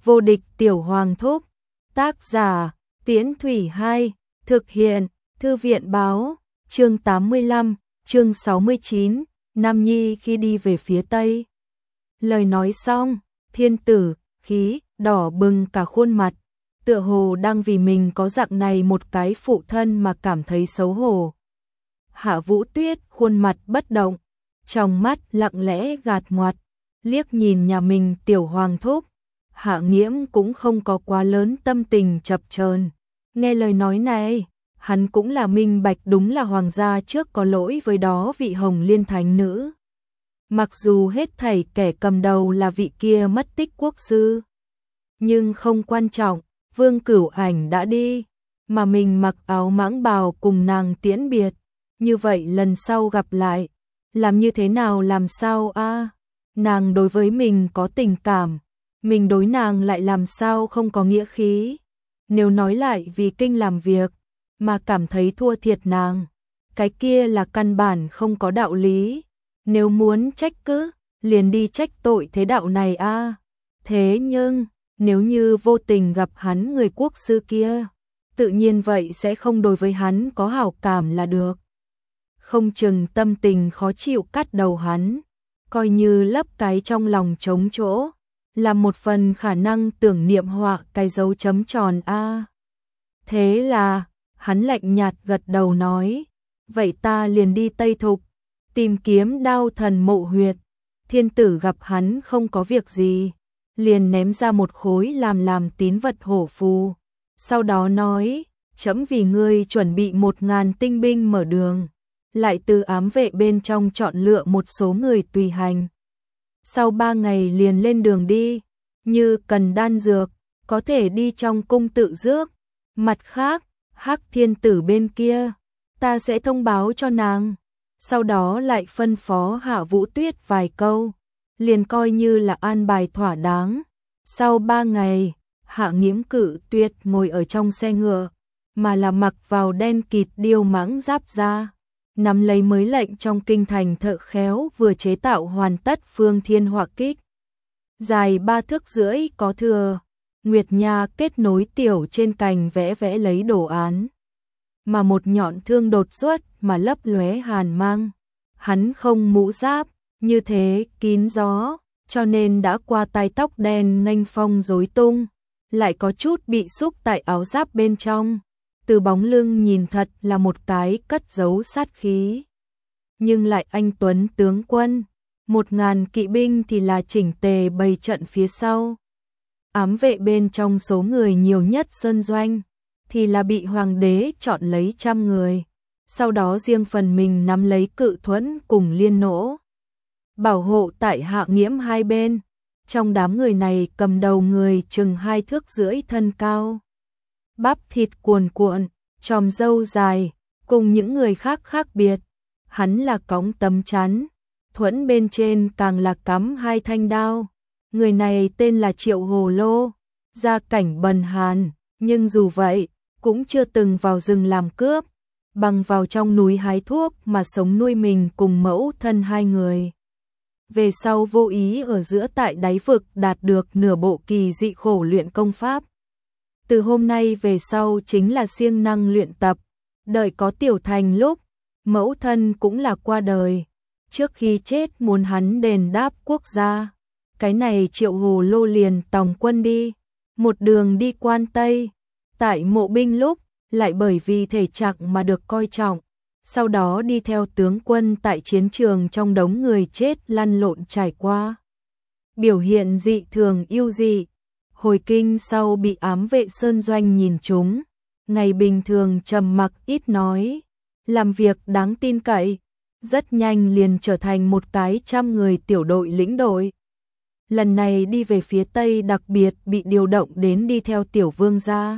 Vô địch tiểu hoàng thúc. Tác giả Tiễn Thủy 2. Thực hiện Thư viện báo. Chương 85, chương 69. Nam Nhi khi đi về phía Tây. Lời nói xong, thiên tử, khí, đỏ bừng cả khuôn mặt. Tựa hồ đang vì mình có dạng này một cái phụ thân mà cảm thấy xấu hổ. Hạ Vũ Tuyết khuôn mặt bất động, trong mắt lặng lẽ gạt ngoặt, liếc nhìn nhà mình tiểu hoàng thúc. Hạ Nghiễm cũng không có quá lớn tâm tình chập chờn. Nghe lời nói này, hắn cũng là minh bạch đúng là hoàng gia trước có lỗi với đó vị Hồng Liên thánh nữ. Mặc dù hết thảy kẻ cầm đầu là vị kia mất tích quốc sư, nhưng không quan trọng, Vương Cửu Ảnh đã đi, mà mình mặc áo mãng bào cùng nàng tiễn biệt, như vậy lần sau gặp lại, làm như thế nào làm sao a? Nàng đối với mình có tình cảm, mình đối nàng lại làm sao không có nghĩa khí. Nếu nói lại vì kinh làm việc mà cảm thấy thua thiệt nàng, cái kia là căn bản không có đạo lý. Nếu muốn trách cứ, liền đi trách tội thế đạo này a. Thế nhưng, nếu như vô tình gặp hắn người quốc sư kia, tự nhiên vậy sẽ không đối với hắn có hảo cảm là được. Không chừng tâm tình khó chịu cắt đầu hắn, coi như lấp cái trong lòng trống chỗ, là một phần khả năng tưởng niệm họa cái dấu chấm tròn a. Thế là, hắn lạnh nhạt gật đầu nói, vậy ta liền đi Tây Thục, tìm kiếm Đao Thần mộ huyệt. Thiên tử gặp hắn không có việc gì, liền ném ra một khối làm tín vật hổ phù. Sau đó nói, trẫm vì ngươi chuẩn bị 1000 tinh binh mở đường, lại từ ám vệ bên trong chọn lựa một số người tùy hành. Sau 3 ngày liền lên đường đi, như cần đan dược, có thể đi trong cung tự dước. Mặt khác, Hắc Thiên tử bên kia, ta sẽ thông báo cho nàng. Sau đó lại phân phó Hạ Vũ Tuyết vài câu, liền coi như là an bài thỏa đáng. Sau 3 ngày, Hạ Nghiễm Cự Tuyệt ngồi ở trong xe ngựa, mà là mặc vào đen kịt điêu mãng giáp ra, nắm lấy mới lệnh trong kinh thành thợ khéo vừa chế tạo hoàn tất Phương Thiên Họa Kích. Dài 3 thước rưỡi có thừa, nguyệt nha kết nối tiểu trên cành vẽ lấy đồ án. Mà một nhọn thương đột xuất mà lấp lóe hàn mang. Hắn không mũ giáp, như thế kín gió, cho nên đã qua tai tóc đen nghênh phong rối tung, lại có chút bị xúc tại áo giáp bên trong. Từ bóng lưng nhìn thật là một cái cất giấu sát khí. Nhưng lại anh tuấn tướng quân, 1000 kỵ binh thì là chỉnh tề bày trận phía sau. Ám vệ bên trong số người nhiều nhất sơn doanh, thì là bị hoàng đế chọn lấy 100 người. Sau đó riêng phần mình nắm lấy Cự Thuẫn cùng Liên Nỗ, bảo hộ tại Hạ Nghiễm hai bên. Trong đám người này cầm đầu người chừng 2 thước rưỡi thân cao, bắp thịt cuồn cuộn, chòm râu dài, cùng những người khác khác biệt. Hắn là cõng tấm chắn, thuẫn bên trên càng là cắm 2 thanh đao. Người này tên là Triệu Hồ Lô, gia cảnh bần hàn, nhưng dù vậy, cũng chưa từng vào rừng làm cướp, bằng vào trong núi hái thuốc mà sống nuôi mình cùng mẫu thân 2 người. Về sau vô ý ở giữa tại đáy vực đạt được nửa bộ kỳ dị khổ luyện công pháp. Từ hôm nay về sau chính là siêng năng luyện tập, đợi có tiểu thành lúc, mẫu thân cũng là qua đời. Trước khi chết muốn hắn đền đáp quốc gia. Cái này Triệu Hồ Lô liền tòng quân đi, một đường đi Quan Tây. Tại mộ binh lúc, lại bởi vì thể trạng mà được coi trọng, sau đó đi theo tướng quân tại chiến trường trong đống người chết lăn lộn trải qua. Biểu hiện dị thường yêu dị, hồi kinh sau bị ám vệ sơn doanh nhìn trúng, ngày bình thường trầm mặc ít nói, làm việc đáng tin cậy, rất nhanh liền trở thành một cái 100 người tiểu đội lĩnh đội. Lần này đi về phía Tây đặc biệt bị điều động đến đi theo tiểu vương gia.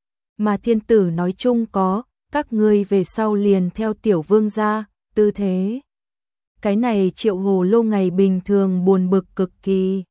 Mà thiên tử nói chung có, các ngươi về sau liền theo tiểu vương gia, tư thế. Cái này Triệu Hồ Lô ngày bình thường buồn bực cực kỳ.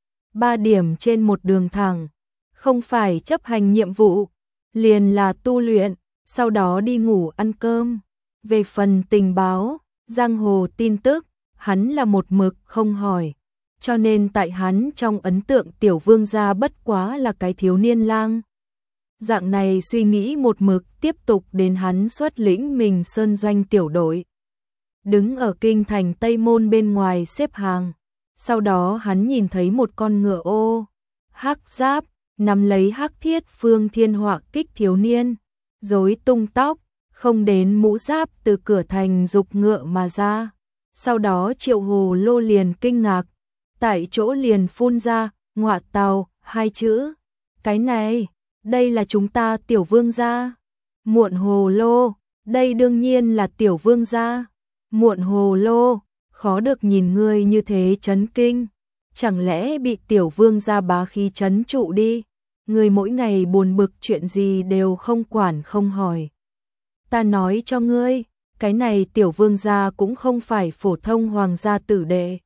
3 điểm trên một đường thẳng, không phải chấp hành nhiệm vụ, liền là tu luyện, sau đó đi ngủ ăn cơm. Về phần tình báo, giang hồ tin tức, hắn là một mực không hỏi. cho nên tại hắn trong ấn tượng tiểu vương gia bất quá là cái thiếu niên lang. Dạng này suy nghĩ một mực tiếp tục đến hắn xuất lĩnh mình sơn doanh tiểu đội. Đứng ở kinh thành Tây Môn bên ngoài xếp hàng. Sau đó hắn nhìn thấy một con ngựa ô, hắc giáp, nắm lấy hắc thiết phương thiên họa kích thiếu niên, rối tung tóc, không đến mũ giáp từ cửa thành dục ngựa mà ra. Sau đó Triệu Hồ Lô liền kinh ngạc, tại chỗ liền phun ra, ngọa tào, hai chữ. Cái này, đây là chúng ta tiểu vương gia. Muộn Hồ Lô, đây đương nhiên là tiểu vương gia. Muộn Hồ Lô, khó được nhìn ngươi như thế chấn kinh. Chẳng lẽ bị tiểu vương gia bá khí chấn trụ đi? Ngươi mỗi ngày buồn bực chuyện gì đều không quản không hỏi. Ta nói cho ngươi, cái này tiểu vương gia cũng không phải phổ thông hoàng gia tử đệ.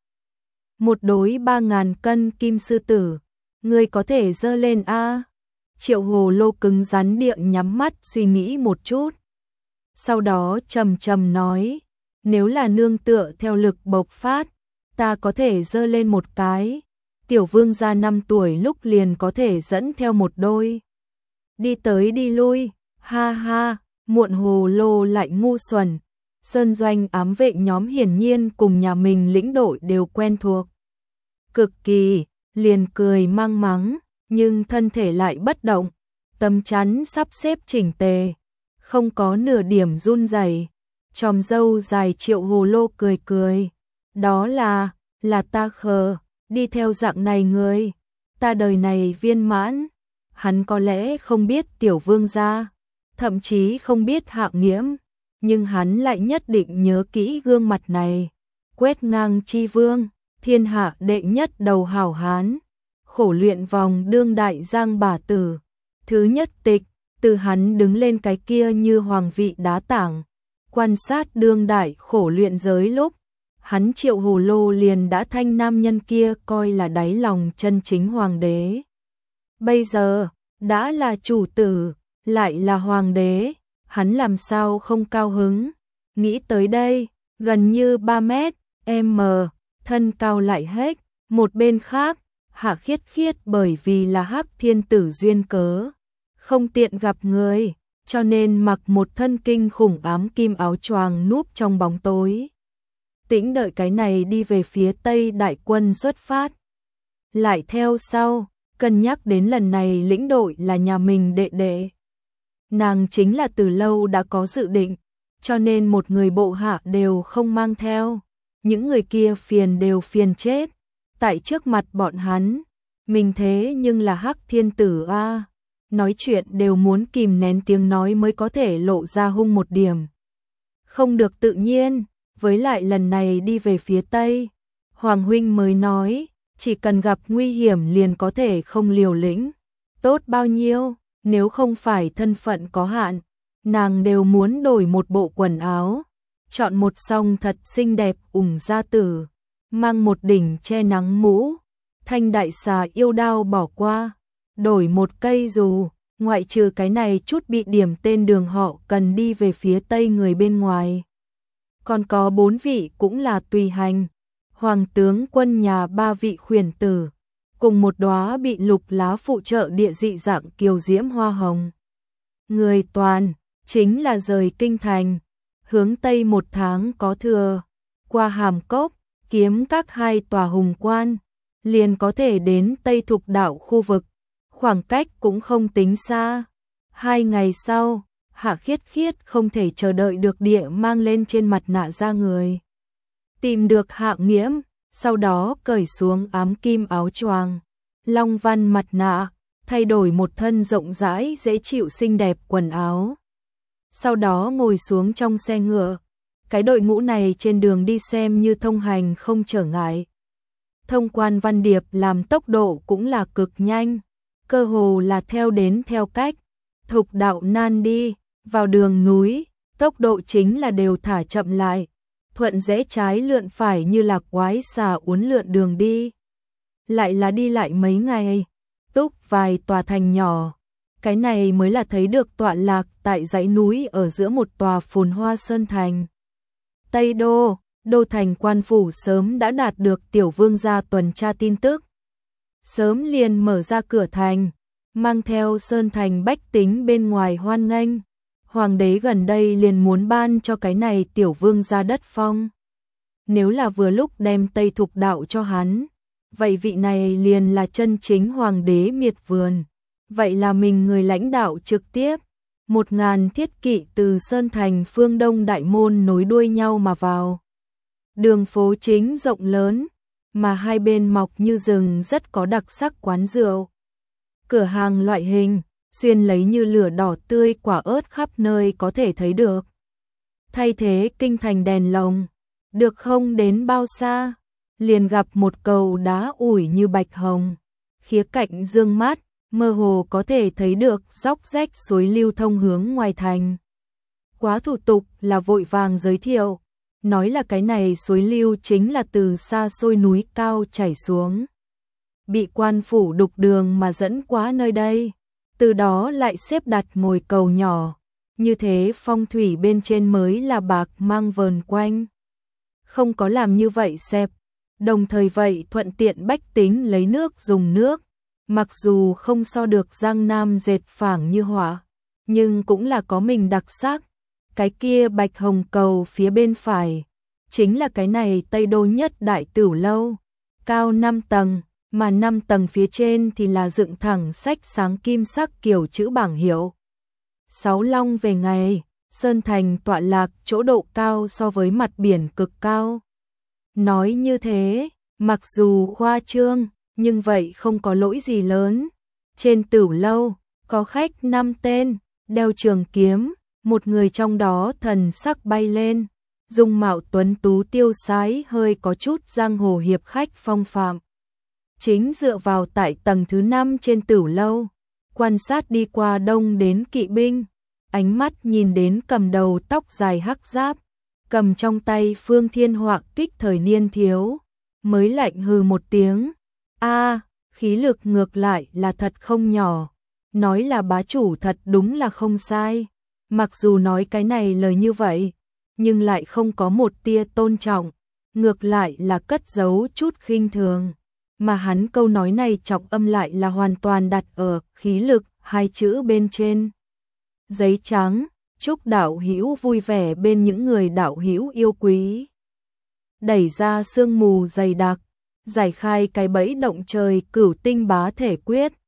Một đối 3.000 cân kim sư tử, ngươi có thể dơ lên a? Triệu Hồ Lô cứng rắn địa nhắm mắt suy nghĩ một chút. Sau đó trầm trầm nói, nếu là nương tựa theo lực bộc phát, ta có thể dơ lên một cái. Tiểu vương gia 5 tuổi lúc liền có thể dẫn theo một đôi. Đi tới đi lui, ha ha, Muộn Hồ Lô lại ngu xuẩn. Sơn doanh ám vệ nhóm hiển nhiên cùng nhà mình lĩnh đội đều quen thuộc. Cực kỳ, liền cười mang mắng, nhưng thân thể lại bất động, tấm chắn sắp xếp chỉnh tề, không có nửa điểm run rẩy. Chòm râu dài Triệu Hồ Lô cười cười, đó là ta khờ, đi theo dạng này người, ta đời này viên mãn. Hắn có lẽ không biết tiểu vương gia, thậm chí không biết Hạng Nghiễm, nhưng hắn lại nhất định nhớ kỹ gương mặt này. Quét ngang chi vương, thiên hạ đệ nhất đầu hảo hán, khổ luyện vòng đương đại giang bà tử. Thứ nhất tịch, từ hắn đứng lên cái kia như hoàng vị đá tảng, quan sát đương đại khổ luyện giới lúc, hắn Triệu Hồ Lô liền đã thanh nam nhân kia coi là đáy lòng chân chính hoàng đế. Bây giờ, đã là chủ tử, lại là hoàng đế, hắn làm sao không cao hứng. Nghĩ tới đây, gần như 3 mét, m, thân cao lại hết. Một bên khác, Hạ Khiết Khiết bởi vì là Hắc Thiên Tử duyên cớ, không tiện gặp người, cho nên mặc một thân kinh khủng ám kim áo choàng núp trong bóng tối. Tĩnh đợi cái này đi về phía Tây đại quân xuất phát. Lại theo sau, cân nhắc đến lần này lĩnh đội là nhà mình đệ đệ. Nàng chính là từ lâu đã có dự định, cho nên một người bộ hạ đều không mang theo. Những người kia phiền đều phiền chết. Tại trước mặt bọn hắn, mình thế nhưng là Hắc Thiên Tử a, nói chuyện đều muốn kìm nén tiếng nói mới có thể lộ ra hung một điểm. Không được tự nhiên, với lại lần này đi về phía Tây, Hoàng huynh mới nói, chỉ cần gặp nguy hiểm liền có thể không liều lĩnh. Tốt bao nhiêu, nếu không phải thân phận có hạn, nàng đều muốn đổi một bộ quần áo, chọn một song thật xinh đẹp gia tử, mang một đỉnh che nắng mũ, thanh đại xà yêu đao bỏ qua, đổi một cây dù, ngoại trừ cái này chút bị điểm tên đường họ cần đi về phía Tây người bên ngoài. Còn có 4 vị cũng là tùy hành, hoàng tướng quân nhà 3 vị khuyển tử, cùng một đóa bị lục lá phụ trợ địa dị dạng kiều diễm hoa hồng. Người toàn, chính là rời kinh thành, hướng Tây 1 tháng có thừa, qua Hàm Cốc, kiếm các 2 tòa hùng quan, liền có thể đến Tây Thục Đạo khu vực, khoảng cách cũng không tính xa. 2 ngày sau, Hạ Khiết Khiết không thể chờ đợi được địa mang lên trên mặt nạ ra người. Tìm được Hạng Nghiễm, sau đó cởi xuống ám kim áo choàng, long văn mặt nạ, thay đổi một thân rộng rãi dễ chịu xinh đẹp quần áo. Sau đó ngồi xuống trong xe ngựa, cái đội ngũ này trên đường đi xem như thông hành không trở ngại. Thông quan văn điệp làm tốc độ cũng là cực nhanh, cơ hồ là theo đến theo cách. Thục đạo nan đi, vào đường núi, tốc độ chính là đều thả chậm lại, thuận rẽ trái lượn phải như là quái xà uốn lượn đường đi. Lại là đi lại mấy ngày, túc vài tòa thành nhỏ, cái này mới là thấy được tọa lạc tại dãy núi ở giữa một tòa phồn hoa sơn thành. Tây Đô, Đô thành quan phủ sớm đã đạt được tiểu vương gia tuần tra tin tức. Sớm liền mở ra cửa thành, mang theo sơn thành bách tính bên ngoài hoan nghênh. Hoàng đế gần đây liền muốn ban cho cái này tiểu vương gia đất phong. Nếu là vừa lúc đem Tây Thục đạo cho hắn, vậy vị này liền là chân chính hoàng đế miệt vườn. Vậy là mình người lãnh đạo trực tiếp. 1000 thiết kỵ từ sơn thành phương đông đại môn nối đuôi nhau mà vào. Đường phố chính rộng lớn, mà hai bên mọc như rừng, rất có đặc sắc quán rượu. Cửa hàng loại hình, xuyên lấy như lửa đỏ tươi quả ớt khắp nơi có thể thấy được. Thay thế kinh thành đèn lồng, được không đến bao xa, liền gặp một cầu đá ủi như bạch hồng. Khía cạnh dương mát, mơ hồ có thể thấy được dốc rách suối lưu thông hướng ngoài thành. Quá thủ tục là vội vàng giới thiệu, nói là cái này suối lưu chính là từ xa xôi núi cao chảy xuống. Bị quan phủ đục đường mà dẫn qua nơi đây, từ đó lại xếp đặt ngồi cầu nhỏ, như thế phong thủy bên trên mới là bạc mang vờn quanh. Không có làm như vậy xẹp, đồng thời vậy thuận tiện bách tính lấy nước dùng nước, mặc dù không so được Giang Nam dệt phảng như họa, nhưng cũng là có mình đặc sắc. Cái kia bạch hồng cầu phía bên phải, chính là cái này Tây Đô nhất đại tửu lâu, cao 5 tầng, mà 5 tầng phía trên thì là dựng thẳng sách sáng kim sắc kiểu chữ bảng hiệu. 6 long về ngày, sơn thành tọa lạc chỗ độ cao so với mặt biển cực cao. Nói như thế, mặc dù khoa trương, nhưng vậy không có lỗi gì lớn. Trên tửu lâu, có khách 5 tên, đeo trường kiếm, một người trong đó thần sắc bay lên, dung mạo tuấn tú tiêu sái, hơi có chút giang hồ hiệp khách phong phạm. Chính dựa vào tại tầng thứ 5 trên tửu lâu, quan sát đi qua đông đến kỵ binh, ánh mắt nhìn đến cầm đầu tóc dài hắc giáp, cầm trong tay phương thiên họa kích thời niên thiếu, mới lạnh hừ một tiếng. Khí lực ngược lại là thật không nhỏ, nói là bá chủ thật đúng là không sai. Mặc dù nói cái này lời như vậy, nhưng lại không có một tia tôn trọng, ngược lại là cất giấu chút khinh thường. Mà hắn câu nói này trọng âm lại là hoàn toàn đặt ở khí lực hai chữ bên trên. Giấy trắng, chúc đạo hữu vui vẻ bên những người đạo hữu yêu quý. Đẩy ra sương mù dày đặc, giải khai cái bẫy động trời cửu tinh bá thể quyết.